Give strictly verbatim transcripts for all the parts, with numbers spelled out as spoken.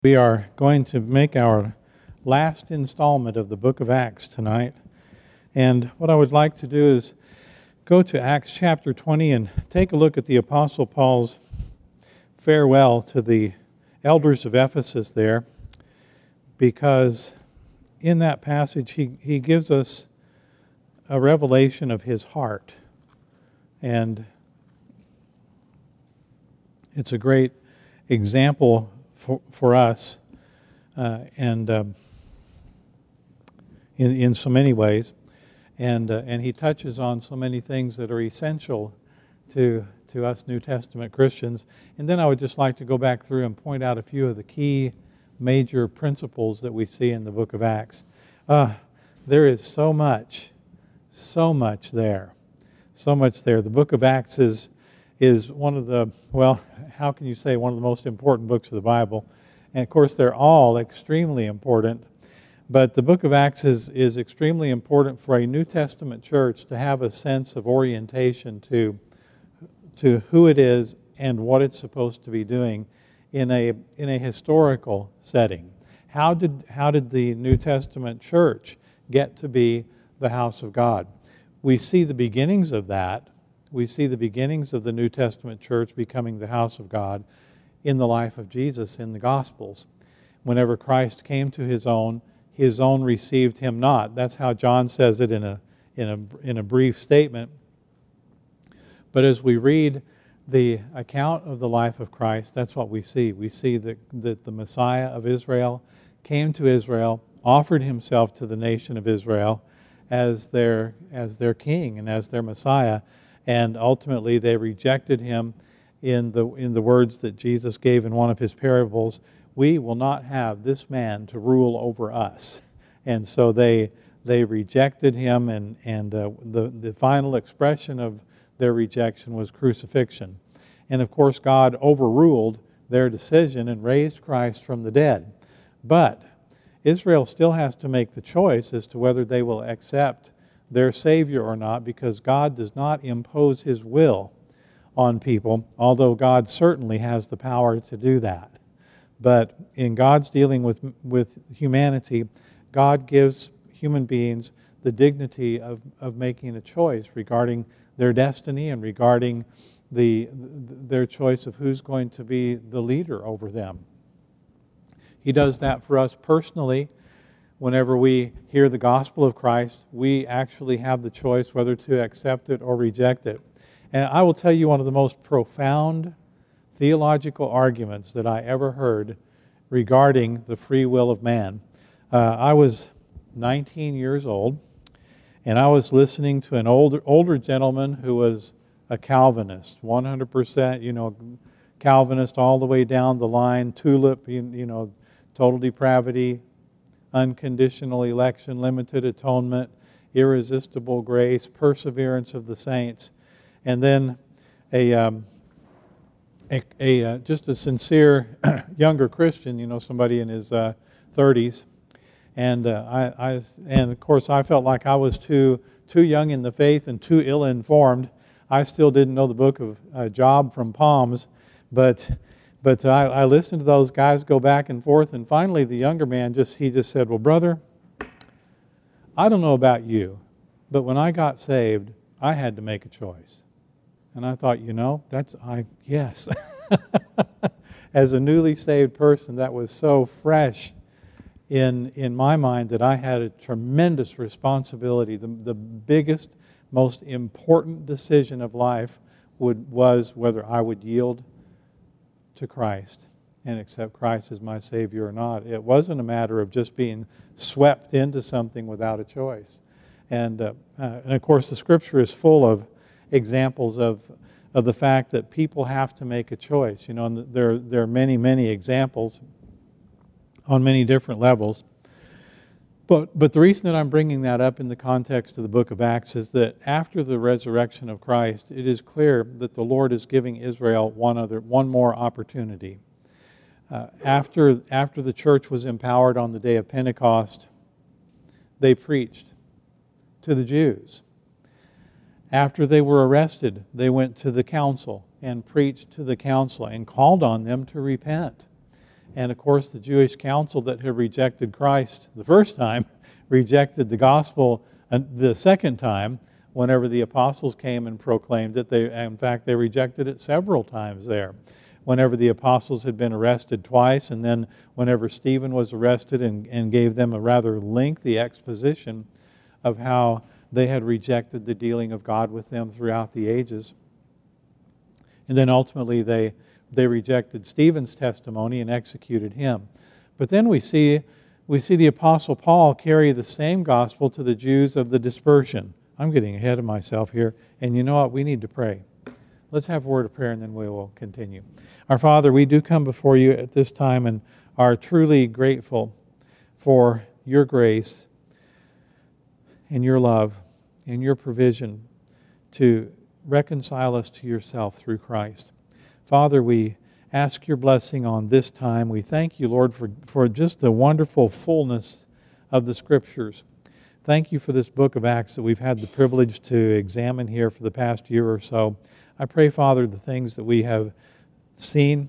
We are going to make our last installment of the book of Acts tonight. And what I would like to do is go to Acts chapter twenty and take a look at the Apostle Paul's farewell to the elders of Ephesus there, because in that passage he, he gives us a revelation of his heart. And it's a great example For, for us, uh, and um, in in so many ways, and uh, and he touches on so many things that are essential to to us New Testament Christians. And then I would just like to go back through and point out a few of the key major principles that we see in the book of Acts. Uh, there is so much, so much there, so much there. The book of Acts is. is one of the, well, how can you say one of the most important books of the Bible? And of course, they're all extremely important. But the book of Acts is, is extremely important for a New Testament church to have a sense of orientation to, to who it is and what it's supposed to be doing in a, in a historical setting. How did, how did the New Testament church get to be the house of God? We see the beginnings of that. We see the beginnings of the New Testament church becoming the house of God in the life of Jesus in the Gospels. Whenever Christ came to his own, his own received him not. That's how John says it in a, in a, in a brief statement. But as we read the account of the life of Christ, that's what we see. We see that, that the Messiah of Israel came to Israel, offered himself to the nation of Israel as their, as their king and as their Messiah. And ultimately they rejected him in the in the words that Jesus gave in one of his parables, "We will not have this man to rule over us." And so they they rejected him, and, and uh, the, the final expression of their rejection was crucifixion. And of course God overruled their decision and raised Christ from the dead. But Israel still has to make the choice as to whether they will accept their Savior or not, because God does not impose his will on people, although God certainly has the power to do that. But in God's dealing with, with humanity, God gives human beings the dignity of, of making a choice regarding their destiny and regarding the, their choice of who's going to be the leader over them. He does that for us personally. Whenever we hear the gospel of Christ, we actually have the choice whether to accept it or reject it. And I will tell you one of the most profound theological arguments that I ever heard regarding the free will of man. Uh, I was nineteen years old, and I was listening to an older older gentleman who was a Calvinist, one hundred percent, you know, Calvinist all the way down the line, tulip, you, you know, total depravity, unconditional election, limited atonement, irresistible grace, perseverance of the saints, and then a, um, a, a uh, just a sincere younger Christian, you know, somebody in his uh, thirties, and uh, I, I and of course I felt like I was too too young in the faith and too ill-informed. I still didn't know the book of uh, Job from Palms, but. But I, I listened to those guys go back and forth, and finally the younger man just he just said, "Well, brother, I don't know about you, but when I got saved, I had to make a choice." And I thought, you know, that's I yes. As a newly saved person, that was so fresh in in my mind that I had a tremendous responsibility. The the biggest, most important decision of life would was whether I would yield to Christ and accept Christ as my Savior or not. It wasn't a matter of just being swept into something without a choice. And, uh, uh, and of course the Scripture is full of examples of, of the fact that people have to make a choice. You know, and there, there are many, many examples on many different levels. But, but the reason that I'm bringing that up in the context of the book of Acts is that after the resurrection of Christ, it is clear that the Lord is giving Israel one other, one more opportunity. Uh, after, after the church was empowered on the day of Pentecost, they preached to the Jews. After they were arrested, they went to the council and preached to the council and called on them to repent. And of course, the Jewish council that had rejected Christ the first time rejected the gospel the second time whenever the apostles came and proclaimed it. They, in fact, they rejected it several times there. Whenever the apostles had been arrested twice, and then whenever Stephen was arrested and, and gave them a rather lengthy exposition of how they had rejected the dealing of God with them throughout the ages. And then ultimately they, they rejected Stephen's testimony and executed him. But then we see, we see the Apostle Paul carry the same gospel to the Jews of the dispersion. I'm getting ahead of myself here, and you know what? We need to pray. Let's have a word of prayer and then we will continue. Our Father, we do come before you at this time and are truly grateful for your grace and your love and your provision to reconcile us to yourself through Christ. Father, we ask your blessing on this time. We thank you, Lord, for, for just the wonderful fullness of the Scriptures. Thank you for this book of Acts that we've had the privilege to examine here for the past year or so. I pray, Father, the things that we have seen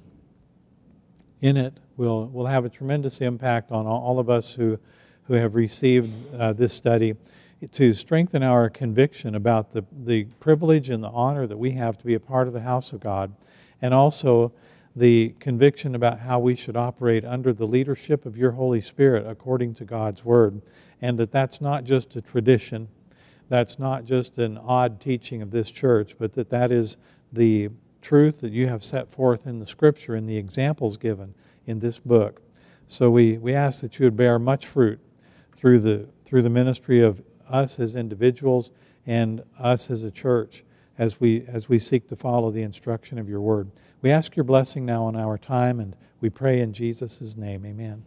in it will, will have a tremendous impact on all of us who, who have received uh, this study, to strengthen our conviction about the, the privilege and the honor that we have to be a part of the house of God, and also the conviction about how we should operate under the leadership of your Holy Spirit according to God's Word, and that that's not just a tradition, that's not just an odd teaching of this church, but that that is the truth that you have set forth in the Scripture and the examples given in this book. So we, we ask that you would bear much fruit through the, through the ministry of us as individuals and us as a church as we, as we seek to follow the instruction of your Word. We ask your blessing now on our time, and we pray in Jesus' name. Amen.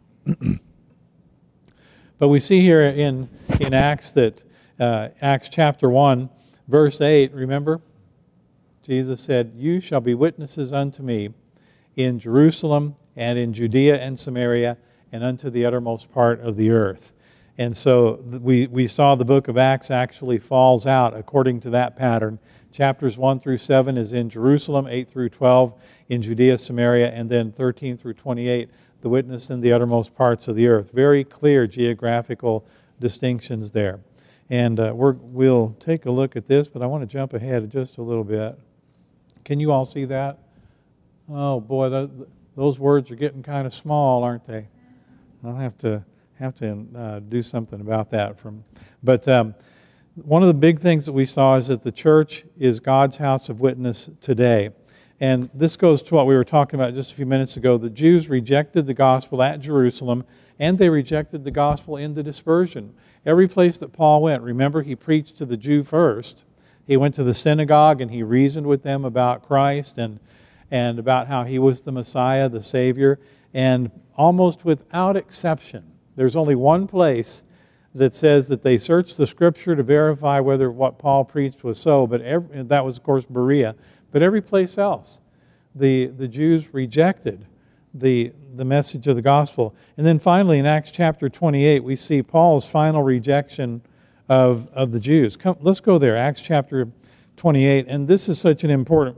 But we see here in, in Acts that uh, Acts chapter one, verse eight, remember? Jesus said, "You shall be witnesses unto me in Jerusalem and in Judea and Samaria and unto the uttermost part of the earth." And so we, we saw the book of Acts actually falls out according to that pattern. Chapters one through seven is in Jerusalem, eight through twelve in Judea, Samaria, and then thirteen through twenty-eight, the witness in the uttermost parts of the earth. Very clear geographical distinctions there. And uh, we're, we'll take a look at this, but I want to jump ahead just a little bit. Can you all see that? Oh boy, th- those words are getting kind of small, aren't they? I'll have to have to uh, do something about that. From, but um, one of the big things that we saw is that the church is God's house of witness today. And this goes to what we were talking about just a few minutes ago. The Jews rejected the gospel at Jerusalem, and they rejected the gospel in the dispersion. Every place that Paul went, remember, he preached to the Jew first. He went to the synagogue and he reasoned with them about Christ and, and about how he was the Messiah, the Savior. And almost without exception, there's only one place that says that they searched the Scripture to verify whether what Paul preached was so, but every, that was, of course, Berea. But every place else, the, the Jews rejected the, the message of the gospel. And then finally, in Acts chapter twenty-eight, we see Paul's final rejection of, of the Jews. Come, let's go there, Acts chapter twenty-eight. And this is such an important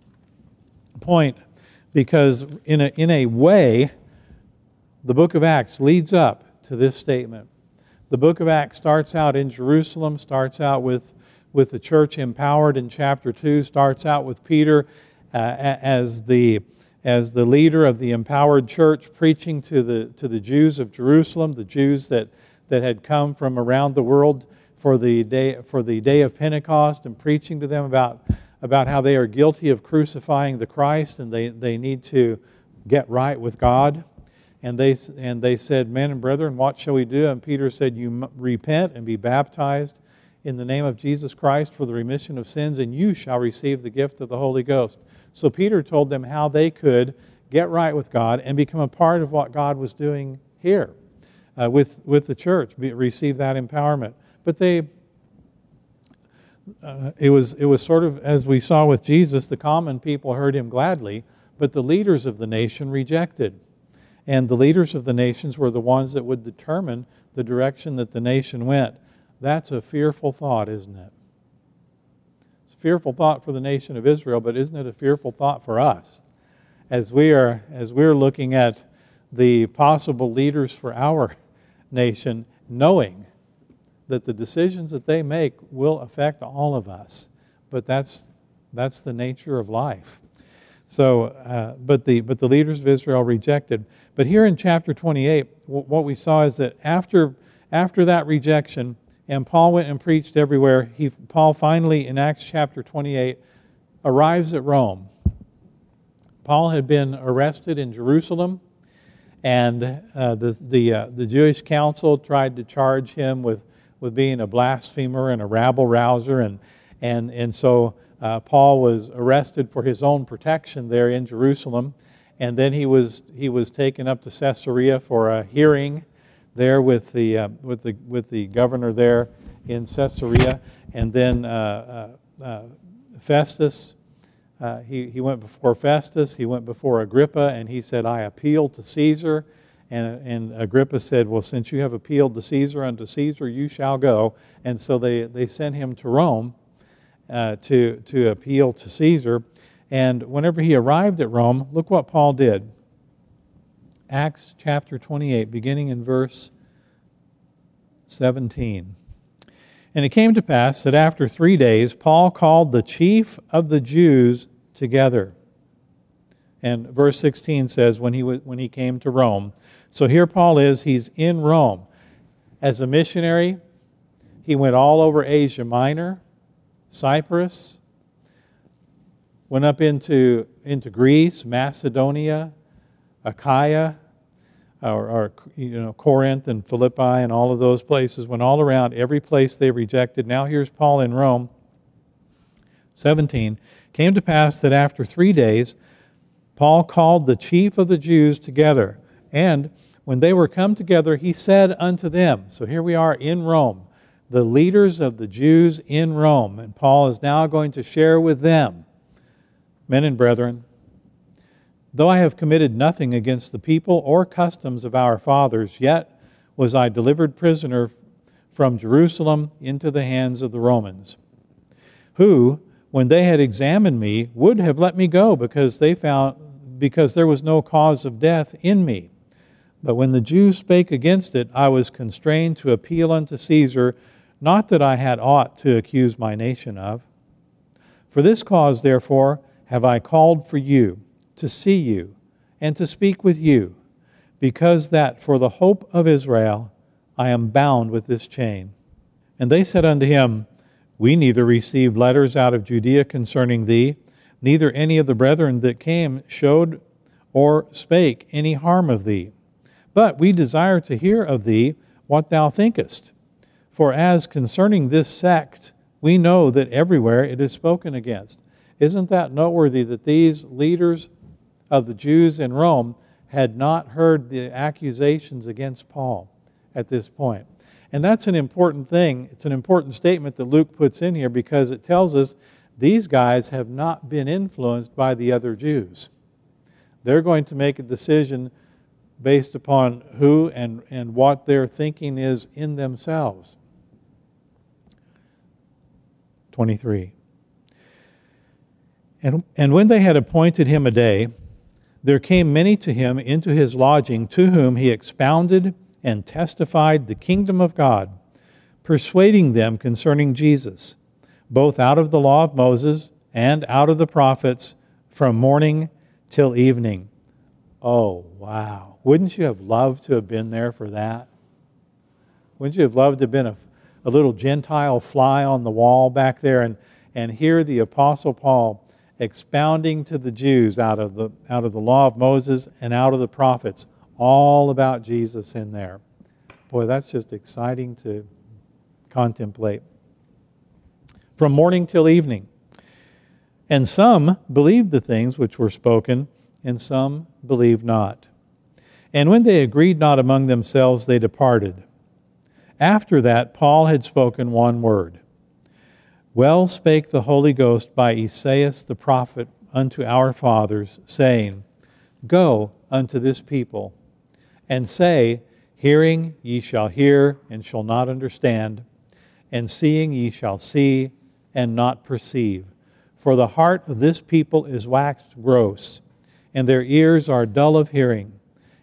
point because in a, in a way, the book of Acts leads up to this statement. The book of Acts starts out in Jerusalem, starts out with, with the church empowered in chapter two, starts out with Peter uh, as the as the leader of the empowered church preaching to the to the Jews of Jerusalem, the Jews that, that had come from around the world for the day for the day of Pentecost, and preaching to them about, about how they are guilty of crucifying the Christ and they, they need to get right with God. And they and they said, "Men and brethren, what shall we do?" And Peter said, "You repent and be baptized in the name of Jesus Christ for the remission of sins, and you shall receive the gift of the Holy Ghost." So Peter told them how they could get right with God and become a part of what God was doing here uh, with, with the church, be, receive that empowerment. But they, uh, it was it was sort of, as we saw with Jesus, the common people heard him gladly, but the leaders of the nation rejected. And the leaders of the nations were the ones that would determine the direction that the nation went. That's a fearful thought, isn't it? It's a fearful thought for the nation of Israel, but isn't it a fearful thought for us? As we are, as we're looking at the possible leaders for our nation, knowing that the decisions that they make will affect all of us. But that's that's the nature of life. So, uh, but the but the leaders of Israel rejected. But here in chapter twenty-eight, w- what we saw is that after after that rejection, and Paul went and preached everywhere, he Paul finally in Acts chapter twenty-eight arrives at Rome. Paul had been arrested in Jerusalem, and uh, the the uh, the Jewish council tried to charge him with with being a blasphemer and a rabble rouser, and and and so uh, Paul was arrested for his own protection there in Jerusalem, and then he was he was taken up to Caesarea for a hearing there with the uh, with the with the governor there in Caesarea, and then uh, uh, uh, Festus. Uh, he, he went before Festus, he went before Agrippa, and he said, I appeal to Caesar. And, and Agrippa said, well, since you have appealed to Caesar, unto Caesar you shall go. And so they, they sent him to Rome uh, to, to appeal to Caesar. And whenever he arrived at Rome, look what Paul did. Acts chapter twenty-eight, beginning in verse seventeen. And it came to pass that after three days, Paul called the chief of the Jews together. And verse sixteen says, when he was, when he came to Rome. So here Paul is, he's in Rome. As a missionary, he went all over Asia Minor, Cyprus, went up into, into Greece, Macedonia, Achaia, Or, or you know, Corinth and Philippi and all of those places, went all around, every place they rejected. Now here's Paul in Rome. seventeen, came to pass that after three days, Paul called the chief of the Jews together. And when they were come together, he said unto them, so here we are in Rome, the leaders of the Jews in Rome. And Paul is now going to share with them, men and brethren, though I have committed nothing against the people or customs of our fathers, yet was I delivered prisoner from Jerusalem into the hands of the Romans, who, when they had examined me, would have let me go, because they found because there was no cause of death in me. But when the Jews spake against it, I was constrained to appeal unto Caesar, not that I had aught to accuse my nation of. For this cause, therefore, have I called for you, to see you, and to speak with you, because that for the hope of Israel I am bound with this chain. And they said unto him, We neither received letters out of Judea concerning thee, neither any of the brethren that came showed or spake any harm of thee. But we desire to hear of thee what thou thinkest. For as concerning this sect, we know that everywhere it is spoken against. Isn't that noteworthy that these leaders of the Jews in Rome had not heard the accusations against Paul at this point? And that's an important thing. It's an important statement that Luke puts in here, because it tells us these guys have not been influenced by the other Jews. They're going to make a decision based upon who and, and what their thinking is in themselves. twenty-three. And, and when they had appointed him a day, there came many to him into his lodging, to whom he expounded and testified the kingdom of God, persuading them concerning Jesus, both out of the law of Moses and out of the prophets, from morning till evening. Oh, wow. Wouldn't you have loved to have been there for that? Wouldn't you have loved to have been a, a little Gentile fly on the wall back there and, and hear the Apostle Paul expounding to the Jews out of the out of the law of Moses and out of the prophets, all about Jesus in there. Boy, that's just exciting to contemplate. From morning till evening. And some believed the things which were spoken, and some believed not. And when they agreed not among themselves, they departed. After that, Paul had spoken one word. Well spake the Holy Ghost by Esaias the prophet unto our fathers, saying, Go unto this people, and say, Hearing ye shall hear, and shall not understand, and seeing ye shall see, and not perceive. For the heart of this people is waxed gross, and their ears are dull of hearing,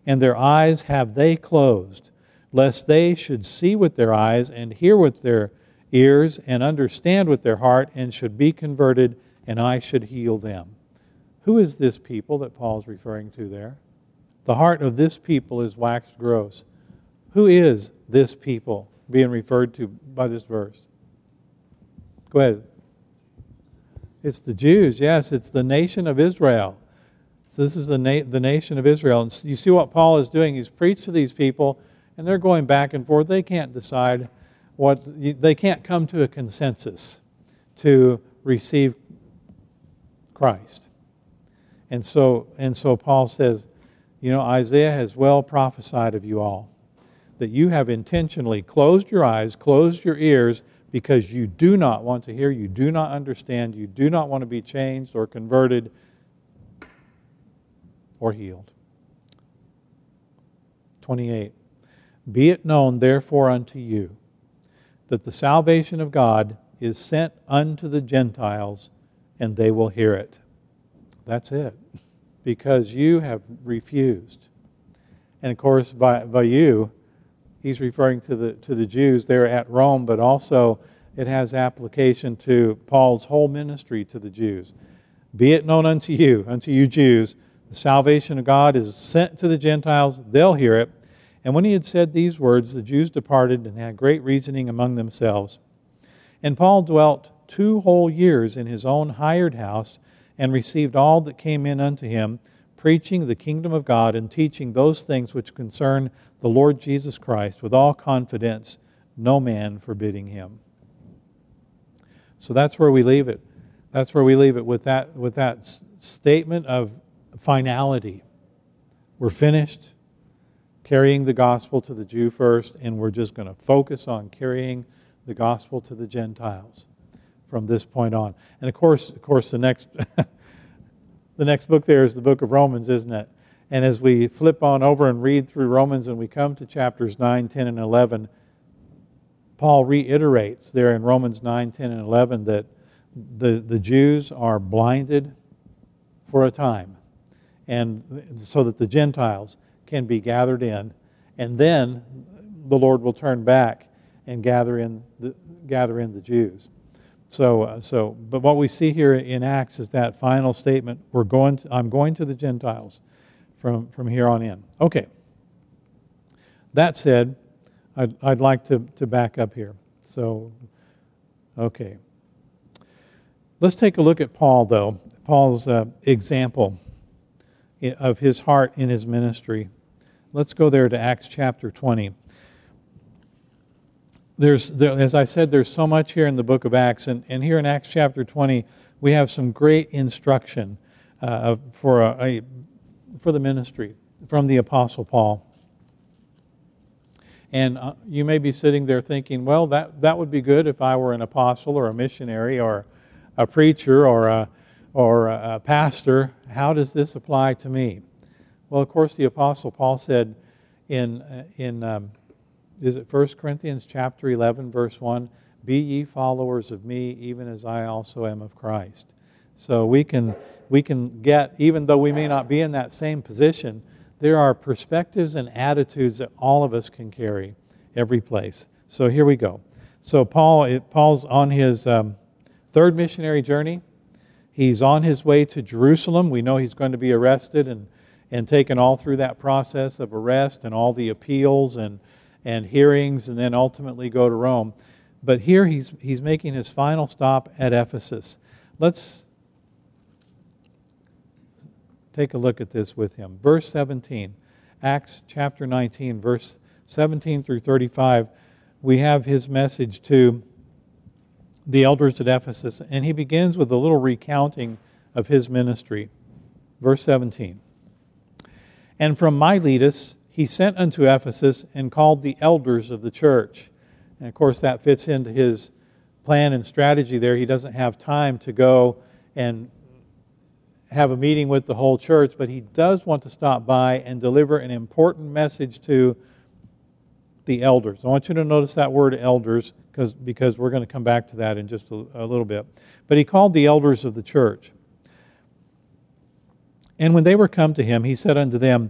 and their eyes have they closed, lest they should see with their eyes, and hear with their ears, and understand with their heart, and should be converted, and I should heal them. Who is this people that Paul is referring to there? The heart of this people is waxed gross. Who is this people being referred to by this verse? Go ahead. It's the Jews, yes. It's the nation of Israel. So this is the, na- the nation of Israel. And you see what Paul is doing. He's preached to these people, and they're going back and forth. They can't decide what, they can't come to a consensus to receive Christ. And so, and so Paul says, you know, Isaiah has well prophesied of you all, that you have intentionally closed your eyes, closed your ears, because you do not want to hear, you do not understand, you do not want to be changed or converted or healed. twenty-eight. Be it known therefore unto you that the salvation of God is sent unto the Gentiles, and they will hear it. That's it. Because you have refused. And of course, by, by you, he's referring to the, to the Jews there at Rome, but also it has application to Paul's whole ministry to the Jews. Be it known unto you, unto you Jews, the salvation of God is sent to the Gentiles, they'll hear it. And when he had said these words, the Jews departed and had great reasoning among themselves. And Paul dwelt two whole years in his own hired house, and received all that came in unto him, preaching the kingdom of God, and teaching those things which concern the Lord Jesus Christ, with all confidence, no man forbidding him. So that's where we leave it. That's where we leave it with that, with that statement of finality. We're finished carrying the gospel to the Jew first, and we're just going to focus on carrying the gospel to the Gentiles from this point on. And of course, of course, the next the next book there is the book of Romans, isn't it? And as we flip on over and read through Romans and we come to chapters nine, ten, and eleven, Paul reiterates there in Romans nine, ten, and eleven that the, the Jews are blinded for a time, and so that the Gentiles can be gathered in, and then the Lord will turn back and gather in the, gather in the Jews. So, uh, so, but what we see here in Acts is that final statement: "We're going. To, I'm going to the Gentiles from from here on in." Okay. That said, I'd I'd like to to back up here. So, okay. Let's take a look at Paul, though. Paul's uh, example of his heart in his ministry. Let's go there to Acts chapter twenty. There's, there, as I said, there's so much here in the book of Acts, and, and here in Acts chapter twenty, we have some great instruction uh, for a, a for the ministry from the Apostle Paul. And uh, you may be sitting there thinking, well, that, that would be good if I were an apostle or a missionary or a preacher or a, or a pastor. How does this apply to me? Well, of course, the Apostle Paul said in, in um, is it First Corinthians chapter eleven, verse one, "Be ye followers of me, even as I also am of Christ." So we can, we can get, even though we may not be in that same position, there are perspectives and attitudes that all of us can carry every place. So here we go. So Paul, it, Paul's on his um, third missionary journey. He's on his way to Jerusalem. We know he's going to be arrested and, and taken all through that process of arrest and all the appeals and, and hearings, and then ultimately go to Rome. But here he's, he's making his final stop at Ephesus. Let's take a look at this with him. Verse seventeen, Acts chapter nineteen, verse seventeen through thirty-five, we have his message to the elders at Ephesus, and he begins with a little recounting of his ministry. Verse seventeen, "And from Miletus he sent unto Ephesus and called the elders of the church." And of course that fits into his plan and strategy there. He doesn't have time to go and have a meeting with the whole church, but he does want to stop by and deliver an important message to the elders. I want you to notice that word elders, because because we're going to come back to that in just a, a little bit. But he called the elders of the church. "And when they were come to him, he said unto them,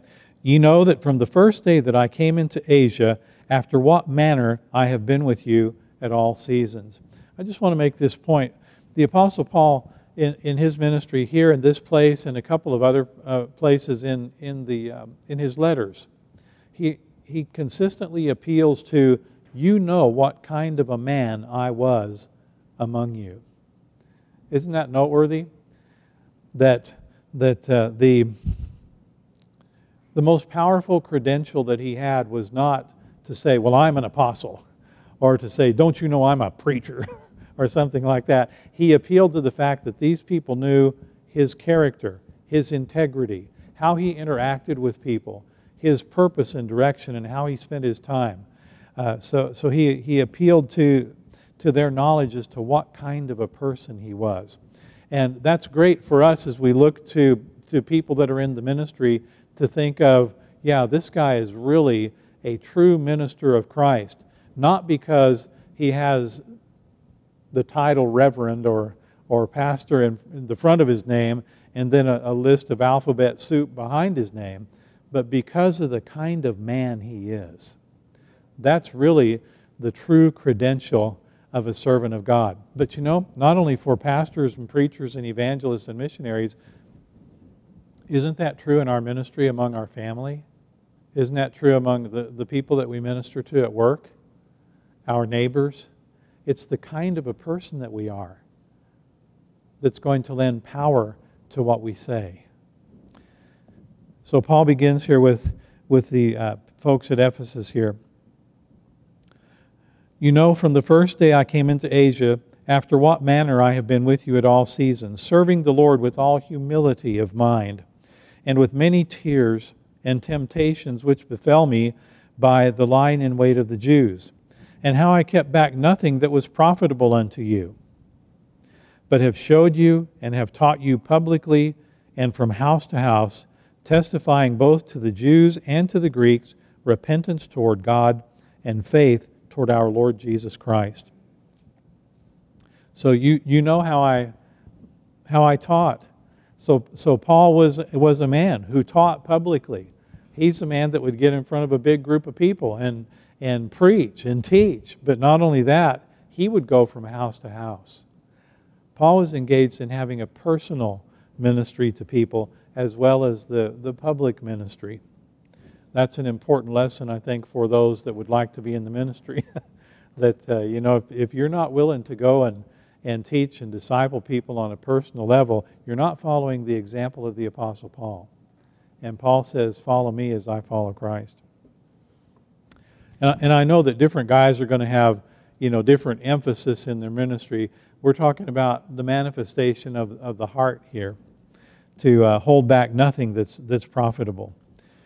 Ye know that from the first day that I came into Asia, after what manner I have been with you at all seasons. I just want to make this point. The Apostle Paul, in, in his ministry here in this place and a couple of other uh, places in, in, the, um, in his letters, he, he consistently appeals to, you know what kind of a man I was among you. Isn't that noteworthy? That, that uh, the, the most powerful credential that he had was not to say, well, I'm an apostle, or to say, don't you know I'm a preacher, or something like that. He appealed to the fact that these people knew his character, his integrity, how he interacted with people, his purpose and direction, and how he spent his time. Uh, so so he, he appealed to, to their knowledge as to what kind of a person he was. And that's great for us as we look to, to people that are in the ministry to think of, yeah, this guy is really a true minister of Christ, not because he has the title reverend or, or pastor in, in the front of his name and then a, a list of alphabet soup behind his name, but because of the kind of man he is. That's really the true credential of a servant of God. But you know, not only for pastors and preachers and evangelists and missionaries, isn't that true in our ministry among our family? Isn't that true among the, the people that we minister to at work? Our neighbors? It's the kind of a person that we are that's going to lend power to what we say. So Paul begins here with, with the uh, folks at Ephesus here. You know from the first day I came into Asia, after what manner I have been with you at all seasons, serving the Lord with all humility of mind, and with many tears and temptations which befell me by the lying in wait of the Jews, and how I kept back nothing that was profitable unto you, but have showed you and have taught you publicly and from house to house, testifying both to the Jews and to the Greeks repentance toward God and faith toward our Lord Jesus Christ. So you you know how I how I taught. So so Paul was was a man who taught publicly. He's a man that would get in front of a big group of people and and preach and teach. But not only that, he would go from house to house. Paul was engaged in having a personal ministry to people as well as the, the public ministry. That's an important lesson, I think, for those that would like to be in the ministry. that, uh, you know, if, if you're not willing to go and, and teach and disciple people on a personal level, you're not following the example of the Apostle Paul. And Paul says, follow me as I follow Christ. And, and I know that different guys are going to have, you know, different emphasis in their ministry. We're talking about the manifestation of, of the heart here, to uh, hold back nothing that's that's profitable.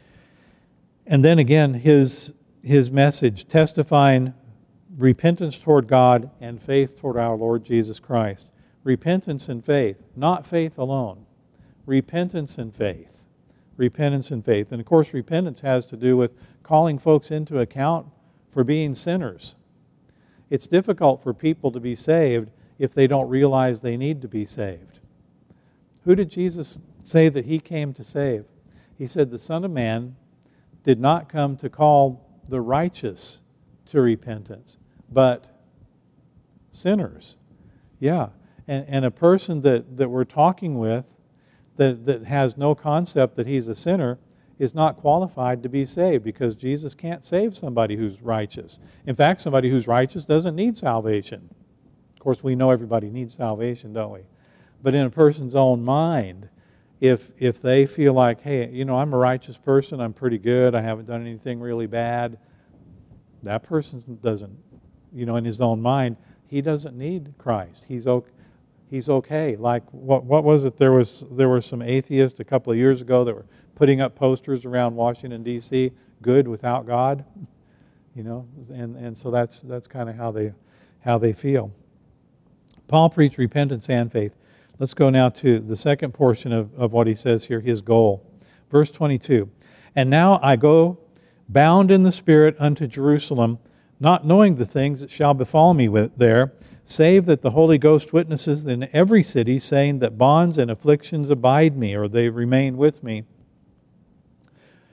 And then again, his his message, testifying repentance toward God and faith toward our Lord Jesus Christ. Repentance and faith, not faith alone. Repentance and faith. Repentance and faith. And of course, repentance has to do with calling folks into account for being sinners. It's difficult for people to be saved if they don't realize they need to be saved. Who did Jesus say that he came to save? He said the Son of Man did not come to call the righteous to repentance, but sinners. Yeah, and, and a person that, that we're talking with that, that has no concept that he's a sinner is not qualified to be saved, because Jesus can't save somebody who's righteous. In fact, somebody who's righteous doesn't need salvation. Of course, we know everybody needs salvation, don't we? But in a person's own mind, if if they feel like, hey, you know, I'm a righteous person, I'm pretty good, I haven't done anything really bad, that person doesn't, you know, in his own mind, he doesn't need Christ. He's okay. He's okay. Like, what what was it? There was there were some atheists a couple of years ago that were putting up posters around Washington, D C, good without God. You know, and, and so that's that's kind of how they how they feel. Paul preached repentance and faith. Let's go now to the second portion of, of what he says here, his goal. Verse twenty-two. And now I go bound in the Spirit unto Jerusalem, not knowing the things that shall befall me with there, save that the Holy Ghost witnesses in every city, saying that bonds and afflictions abide me, or they remain with me.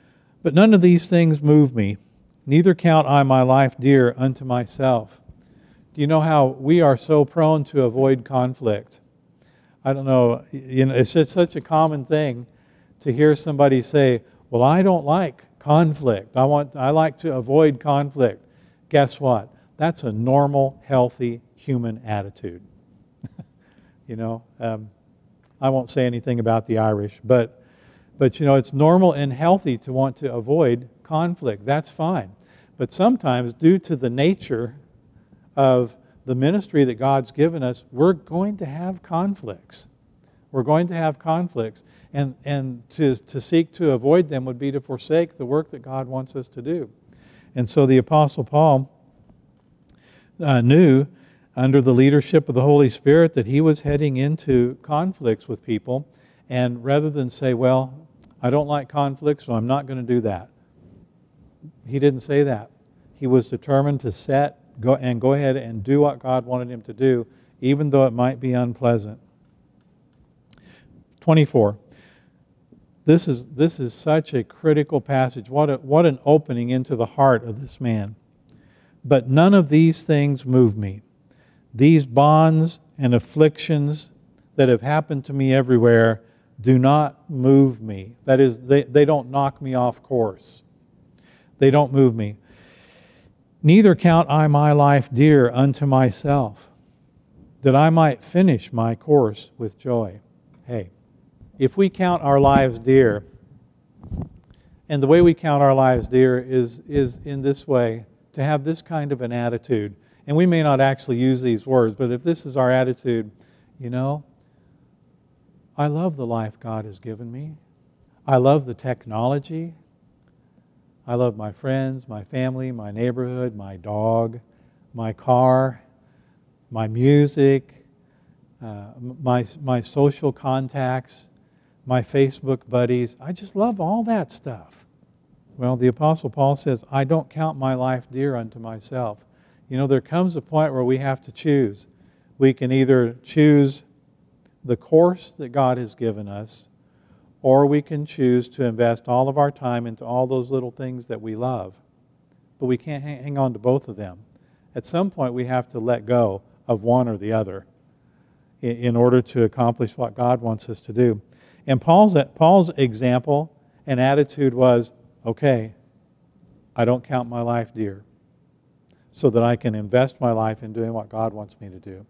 But none of these things move me, neither count I my life dear unto myself. Do you know how we are so prone to avoid conflict? I don't know, you know, it's just such a common thing to hear somebody say, well, I don't like conflict. I want, I like to avoid conflict. Guess what? That's a normal, healthy human attitude. you know, um, I won't say anything about the Irish, but, but you know, it's normal and healthy to want to avoid conflict. That's fine. But sometimes, due to the nature of the ministry that God's given us, we're going to have conflicts. We're going to have conflicts. And, and to, to seek to avoid them would be to forsake the work that God wants us to do. And so the Apostle Paul uh, knew, under the leadership of the Holy Spirit, that he was heading into conflicts with people. And rather than say, well, I don't like conflict, so I'm not going to do that, he didn't say that. He was determined to set go and go ahead and do what God wanted him to do, even though it might be unpleasant. twenty-four. This is, this is such a critical passage. What, a, what an opening into the heart of this man. But none of these things move me. These bonds and afflictions that have happened to me everywhere do not move me. That is, they, they don't knock me off course. They don't move me. Neither count I my life dear unto myself, that I might finish my course with joy. Hey, if we count our lives dear, and the way we count our lives dear is, is in this way, to have this kind of an attitude. And we may not actually use these words, but if this is our attitude, you know, I love the life God has given me. I love the technology. I love my friends, my family, my neighborhood, my dog, my car, my music, uh, my, my social contacts, my Facebook buddies. I just love all that stuff. Well, the Apostle Paul says, I don't count my life dear unto myself. You know, there comes a point where we have to choose. We can either choose the course that God has given us, or we can choose to invest all of our time into all those little things that we love. But we can't hang on to both of them. At some point, we have to let go of one or the other in order to accomplish what God wants us to do. And Paul's, Paul's example and attitude was, okay, I don't count my life dear, so that I can invest my life in doing what God wants me to do.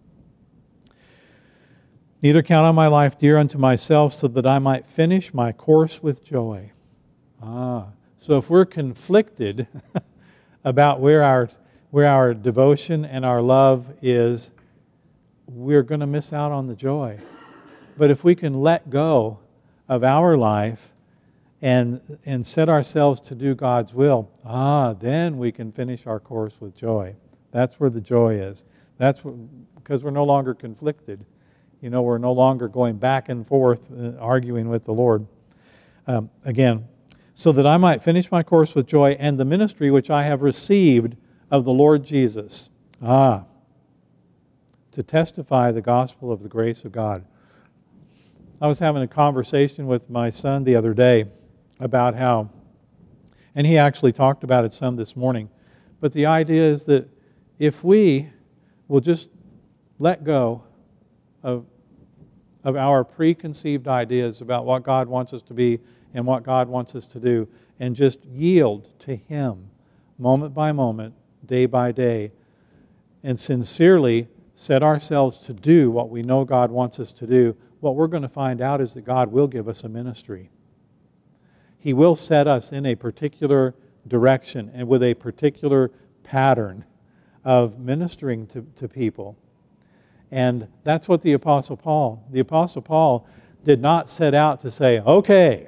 Neither count I my life dear unto myself, so that I might finish my course with joy. Ah, so if we're conflicted about where our, where our devotion and our love is, we're going to miss out on the joy. But if we can let go of our life and, and set ourselves to do God's will, ah, then we can finish our course with joy. That's where the joy is. That's what, because we're no longer conflicted. You know, we're no longer going back and forth uh, arguing with the Lord. Um, again, so that I might finish my course with joy and the ministry which I have received of the Lord Jesus. Ah, to testify the gospel of the grace of God. I was having a conversation with my son the other day about how, and he actually talked about it some this morning, but the idea is that if we will just let go of, of our preconceived ideas about what God wants us to be and what God wants us to do, and just yield to Him moment by moment, day by day, and sincerely set ourselves to do what we know God wants us to do, what we're going to find out is that God will give us a ministry. He will set us in a particular direction and with a particular pattern of ministering to, to people. And that's what the Apostle Paul, the Apostle Paul did not set out to say, okay,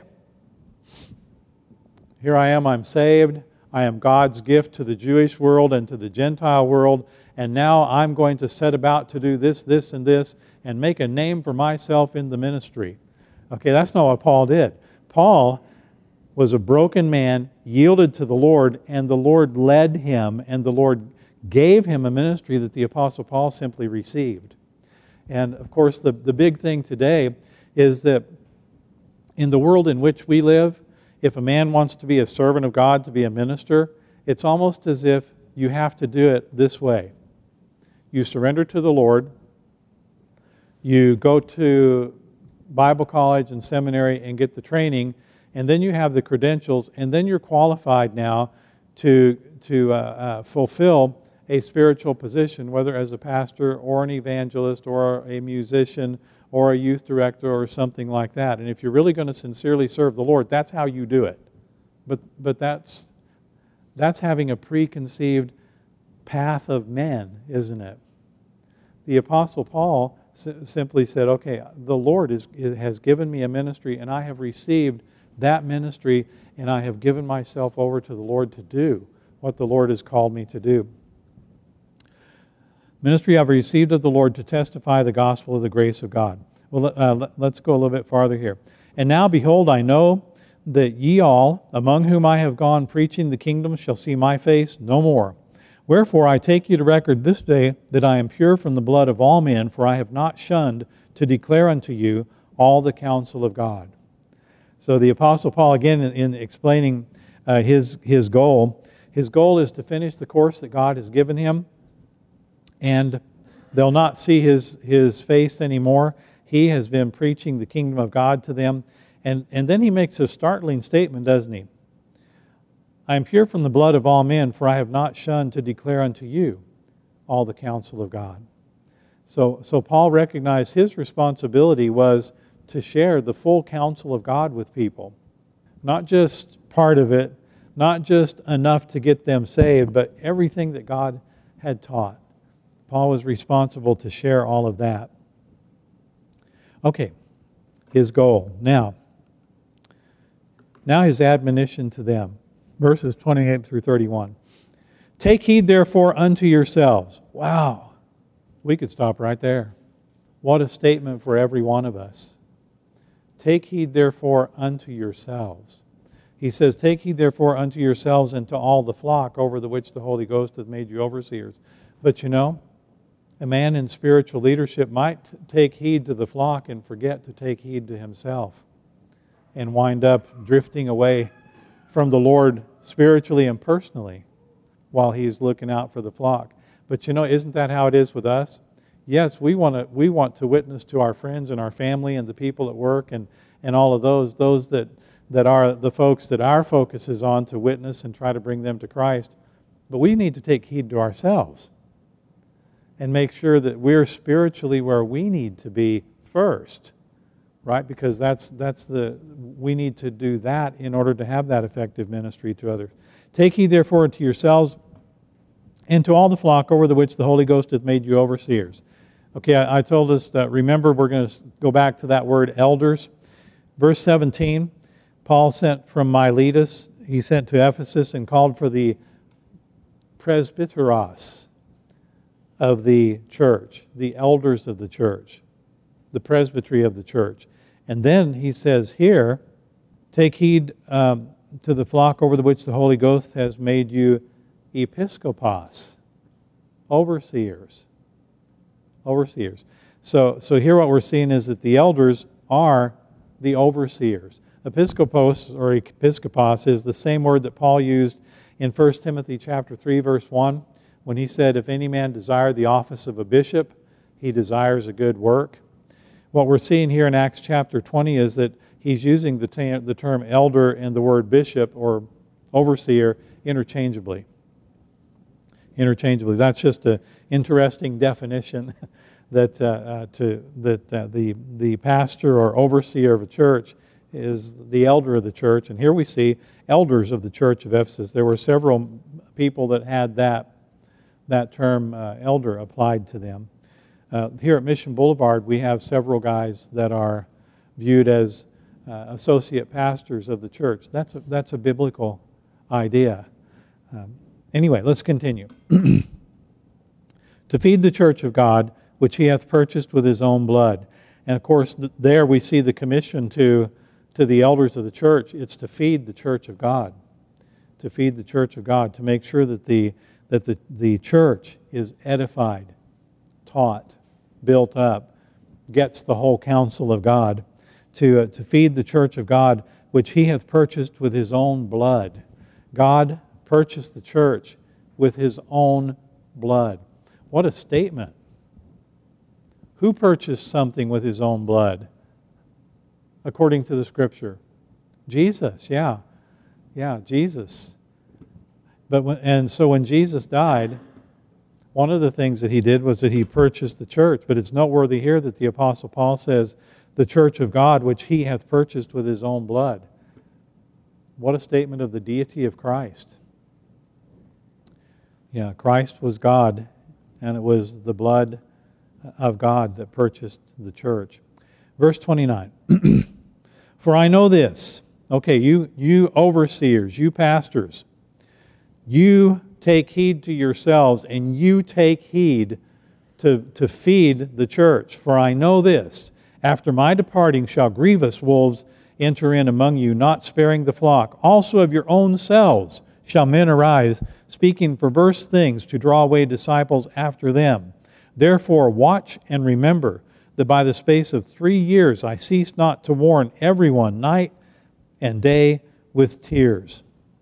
here I am, I'm saved, I am God's gift to the Jewish world and to the Gentile world, and now I'm going to set about to do this, this, and this, and make a name for myself in the ministry. Okay, that's not what Paul did. Paul was a broken man, yielded to the Lord, and the Lord led him, and the Lord gave him a ministry that the Apostle Paul simply received. And of course, the, the big thing today is that in the world in which we live, if a man wants to be a servant of God, to be a minister, it's almost as if you have to do it this way. You surrender to the Lord, you go to Bible college and seminary and get the training, and then you have the credentials, and then you're qualified now to, to uh, uh, fulfill a spiritual position, whether as a pastor or an evangelist or a musician or a youth director or something like that. And if you're really going to sincerely serve the Lord, that's how you do it. But but that's that's having a preconceived path of men, isn't it? The Apostle Paul s- simply said, okay, the Lord is, has given me a ministry, and I have received that ministry, and I have given myself over to the Lord to do what the Lord has called me to do. Ministry I've received of the Lord to testify the gospel of the grace of God. Well, uh, let's go a little bit farther here. And now, behold, I know that ye all, among whom I have gone preaching the kingdom, shall see my face no more. Wherefore I take you to record this day that I am pure from the blood of all men, for I have not shunned to declare unto you all the counsel of God. So the Apostle Paul, again, in, in explaining uh, his, his goal, his goal is to finish the course that God has given him, and they'll not see his, his face anymore. He has been preaching the kingdom of God to them. And, and then he makes a startling statement, doesn't he? I am pure from the blood of all men, for I have not shunned to declare unto you all the counsel of God. So, so Paul recognized his responsibility was to share the full counsel of God with people. Not just part of it, not just enough to get them saved, but everything that God had taught. Paul was responsible to share all of that. Okay, his goal. Now, now his admonition to them. Verses twenty-eight through thirty-one. Take heed therefore unto yourselves. Wow, we could stop right there. What a statement for every one of us. Take heed therefore unto yourselves. He says, take heed therefore unto yourselves and to all the flock over the which the Holy Ghost hath made you overseers. But you know, a man in spiritual leadership might take heed to the flock and forget to take heed to himself and wind up drifting away from the Lord spiritually and personally while he's looking out for the flock. But you know, isn't that how it is with us? Yes, we want to we want to witness to our friends and our family and the people at work and, and all of those, those that, that are the folks that our focus is on, to witness and try to bring them to Christ. But we need to take heed to ourselves and make sure that we're spiritually where we need to be first. Right? Because that's that's the we need to do that in order to have that effective ministry to others. Take heed therefore to yourselves and to all the flock over the which the Holy Ghost hath made you overseers. Okay, I, I told us that, remember, we're going to go back to that word elders. Verse seventeen, Paul sent from Miletus, he sent to Ephesus and called for the presbyteros of the church, the elders of the church, the presbytery of the church. And then he says here, take heed um, to the flock over the which the Holy Ghost has made you episkopos, overseers. Overseers. So, so here what we're seeing is that the elders are the overseers. Episkopos or episkopos is the same word that Paul used in First Timothy chapter three, verse one, when he said, if any man desire the office of a bishop, he desires a good work. What we're seeing here in Acts chapter twenty is that he's using the, ta- the term elder and the word bishop or overseer interchangeably. Interchangeably. That's just an interesting definition that uh, uh, to that uh, the the pastor or overseer of a church is the elder of the church. And here we see elders of the church of Ephesus. There were several people that had that that term uh, elder applied to them. Uh, here at Mission Boulevard, we have several guys that are viewed as uh, associate pastors of the church. That's a, that's a biblical idea. Um, anyway, let's continue. To feed the church of God, which he hath purchased with his own blood. And of course, th- there we see the commission to, to the elders of the church. It's to feed the church of God. To feed the church of God, to make sure that the, that the, the church is edified, taught, built up, gets the whole counsel of God, to, uh, to feed the church of God which he hath purchased with his own blood. God purchased the church with his own blood. What a statement. Who purchased something with his own blood? According to the Scripture. Jesus, yeah. Yeah, Jesus. But when, and so when Jesus died, one of the things that he did was that he purchased the church. But it's noteworthy here that the Apostle Paul says, the church of God, which he hath purchased with his own blood. What a statement of the deity of Christ. Yeah, Christ was God, and it was the blood of God that purchased the church. Verse twenty-nine. For I know this. Okay, you, you overseers, you pastors, you take heed to yourselves, and you take heed to, to feed the church. For I know this, after my departing shall grievous wolves enter in among you, not sparing the flock. Also of your own selves shall men arise, speaking perverse things to draw away disciples after them. Therefore watch and remember that by the space of three years I ceased not to warn everyone night and day with tears.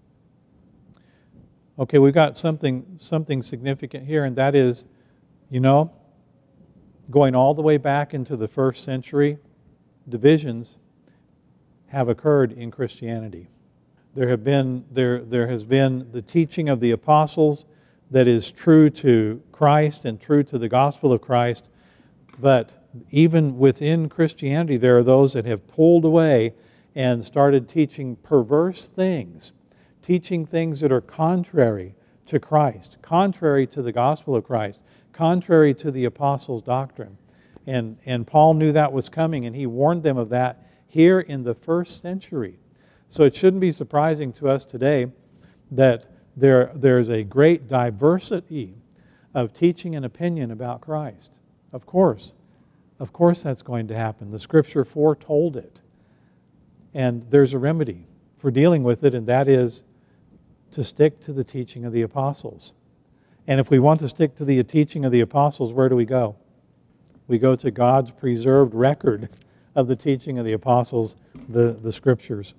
Okay, we've got something, something significant here, and that is, you know, going all the way back into the first century, divisions have occurred in Christianity. There have been there there has been the teaching of the apostles that is true to Christ and true to the gospel of Christ, but even within Christianity there are those that have pulled away and started teaching perverse things, teaching things that are contrary to Christ, contrary to the gospel of Christ, contrary to the apostles' doctrine. And, and Paul knew that was coming, and he warned them of that here in the first century. So it shouldn't be surprising to us today that there, there's a great diversity of teaching and opinion about Christ. Of course. Of course that's going to happen. The Scripture foretold it. And there's a remedy for dealing with it, and that is to stick to the teaching of the apostles. And if we want to stick to the teaching of the apostles, where do we go? We go to God's preserved record of the teaching of the apostles, the, the Scriptures.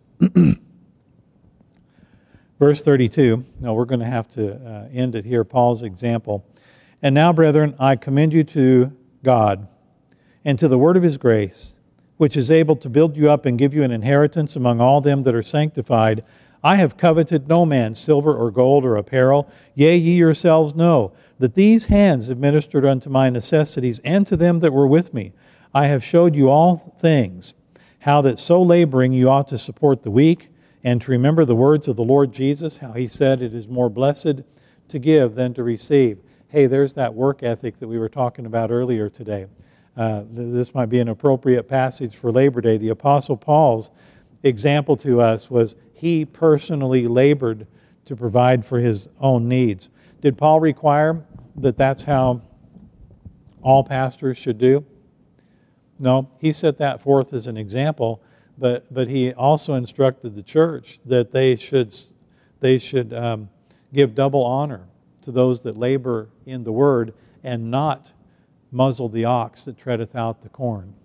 Verse thirty-two, now we're going to have to uh, end it here, Paul's example. And now, brethren, I commend you to God and to the word of his grace, which is able to build you up and give you an inheritance among all them that are sanctified. I have coveted no man's silver or gold or apparel. Yea, ye yourselves know that these hands have ministered unto my necessities and to them that were with me. I have showed you all things, how that so laboring you ought to support the weak, and to remember the words of the Lord Jesus, how he said, it is more blessed to give than to receive. Hey, there's that work ethic that we were talking about earlier today. Uh, this might be an appropriate passage for Labor Day. The Apostle Paul's example to us was he personally labored to provide for his own needs. Did Paul require that that's how all pastors should do? No, he set that forth as an example, but but he also instructed the church that they should they should um, give double honor to those that labor in the word and not muzzle the ox that treadeth out the corn.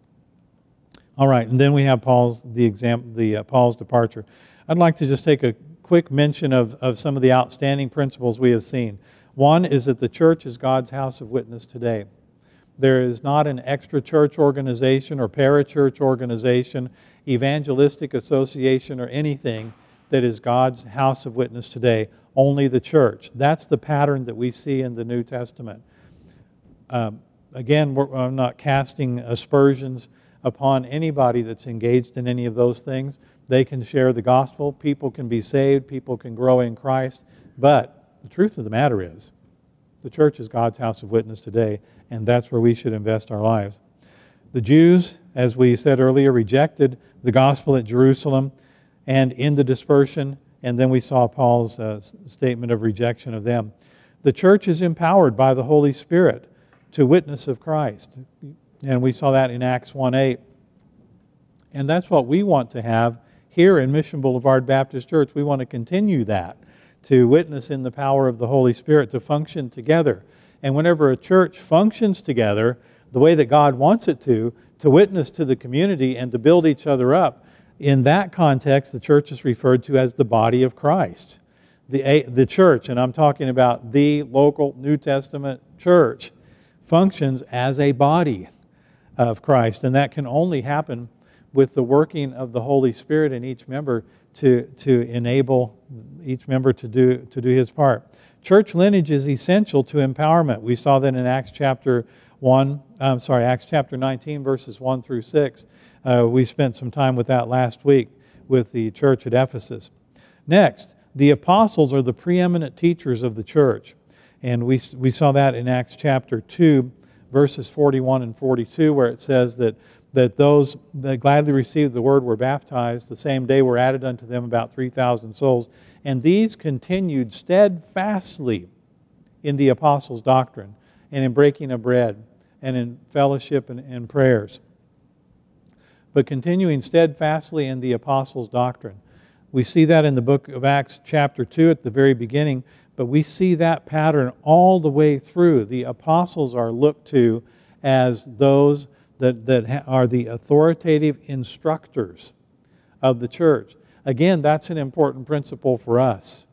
All right, and then we have Paul's the example the uh, Paul's departure. I'd like to just take a quick mention of, of some of the outstanding principles we have seen. One is that the church is God's house of witness today. There is not an extra church organization or parachurch organization, evangelistic association, or anything that is God's house of witness today. Only the church. That's the pattern that we see in the New Testament. Um, again, we're, I'm not casting aspersions upon anybody that's engaged in any of those things. They can share the gospel. People can be saved. People can grow in Christ. But the truth of the matter is, the church is God's house of witness today, and that's where we should invest our lives. The Jews, as we said earlier, rejected the gospel at Jerusalem and in the dispersion, and then we saw Paul's uh, statement of rejection of them. The church is empowered by the Holy Spirit to witness of Christ, and we saw that in Acts one eight. And that's what we want to have here in Mission Boulevard Baptist Church. We want to continue that, to witness in the power of the Holy Spirit, to function together. And whenever a church functions together the way that God wants it to, to witness to the community and to build each other up, in that context, the church is referred to as the body of Christ. The, the church, and I'm talking about the local New Testament church, functions as a body of Christ. And that can only happen with the working of the Holy Spirit in each member to, to enable each member to do, to do his part. Church lineage is essential to empowerment. We saw that in Acts chapter one, I'm sorry, Acts chapter nineteen, verses one through six. Uh, we spent some time with that last week with the church at Ephesus. Next, the apostles are the preeminent teachers of the church. And we, we saw that in Acts chapter two, verses forty-one and forty-two, where it says that, that those that gladly received the word were baptized. The same day were added unto them about three thousand souls. And these continued steadfastly in the apostles' doctrine, and in breaking of bread, and in fellowship and, and prayers. But continuing steadfastly in the apostles' doctrine. We see that in the book of Acts chapter two at the very beginning, but we see that pattern all the way through. The apostles are looked to as those that, that are the authoritative instructors of the church. Again, that's an important principle for us,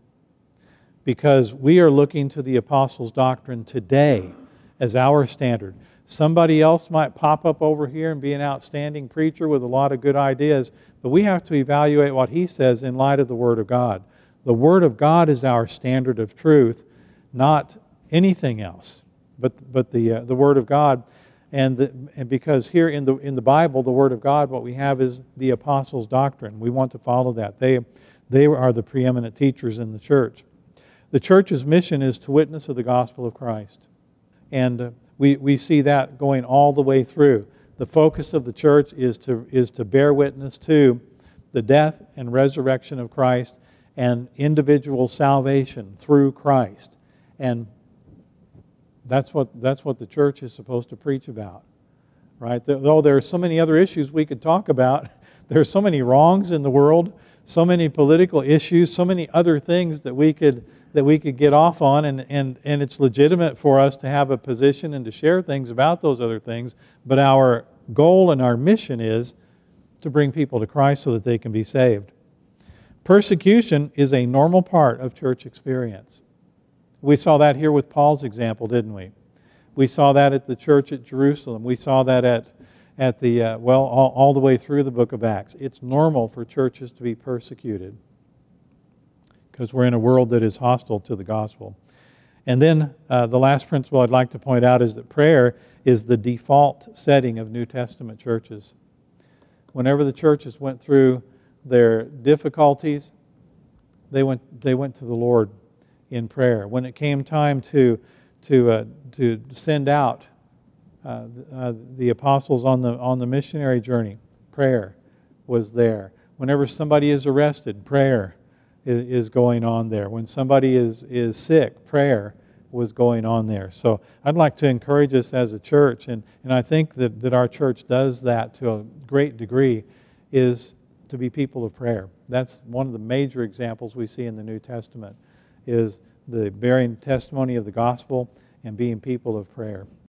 because we are looking to the apostles' doctrine today as our standard. Somebody else might pop up over here and be an outstanding preacher with a lot of good ideas, but we have to evaluate what he says in light of the Word of God. The Word of God is our standard of truth, not anything else, but, but the, uh, the Word of God. And, the, and because here in the, in the Bible, the Word of God, what we have is the apostles' doctrine. We want to follow that. They, they are the preeminent teachers in the church. The church's mission is to witness of the gospel of Christ. And uh, we, we see that going all the way through. The focus of the church is to, is to bear witness to the death and resurrection of Christ and individual salvation through Christ. And that's what, that's what the church is supposed to preach about. Right? Though there are so many other issues we could talk about, there are so many wrongs in the world, so many political issues, so many other things that we could that we could get off on, and, and, and it's legitimate for us to have a position and to share things about those other things, but our goal and our mission is to bring people to Christ so that they can be saved. Persecution is a normal part of church experience. We saw that here with Paul's example, didn't we? We saw that at the church at Jerusalem. We saw that at, at the, uh, well, all, all the way through the book of Acts. It's normal for churches to be persecuted, because we're in a world that is hostile to the gospel. And then uh, the last principle I'd like to point out is that prayer is the default setting of New Testament churches. Whenever the churches went through their difficulties, they went, they went to the Lord in prayer. When it came time to, to, uh, to send out uh, uh, the apostles on the, on the missionary journey, prayer was there. Whenever somebody is arrested, prayer is going on there. When somebody is, is sick, prayer was going on there. So I'd like to encourage us as a church, and, and I think that, that our church does that to a great degree, is to be people of prayer. That's one of the major examples we see in the New Testament, is the bearing testimony of the gospel and being people of prayer.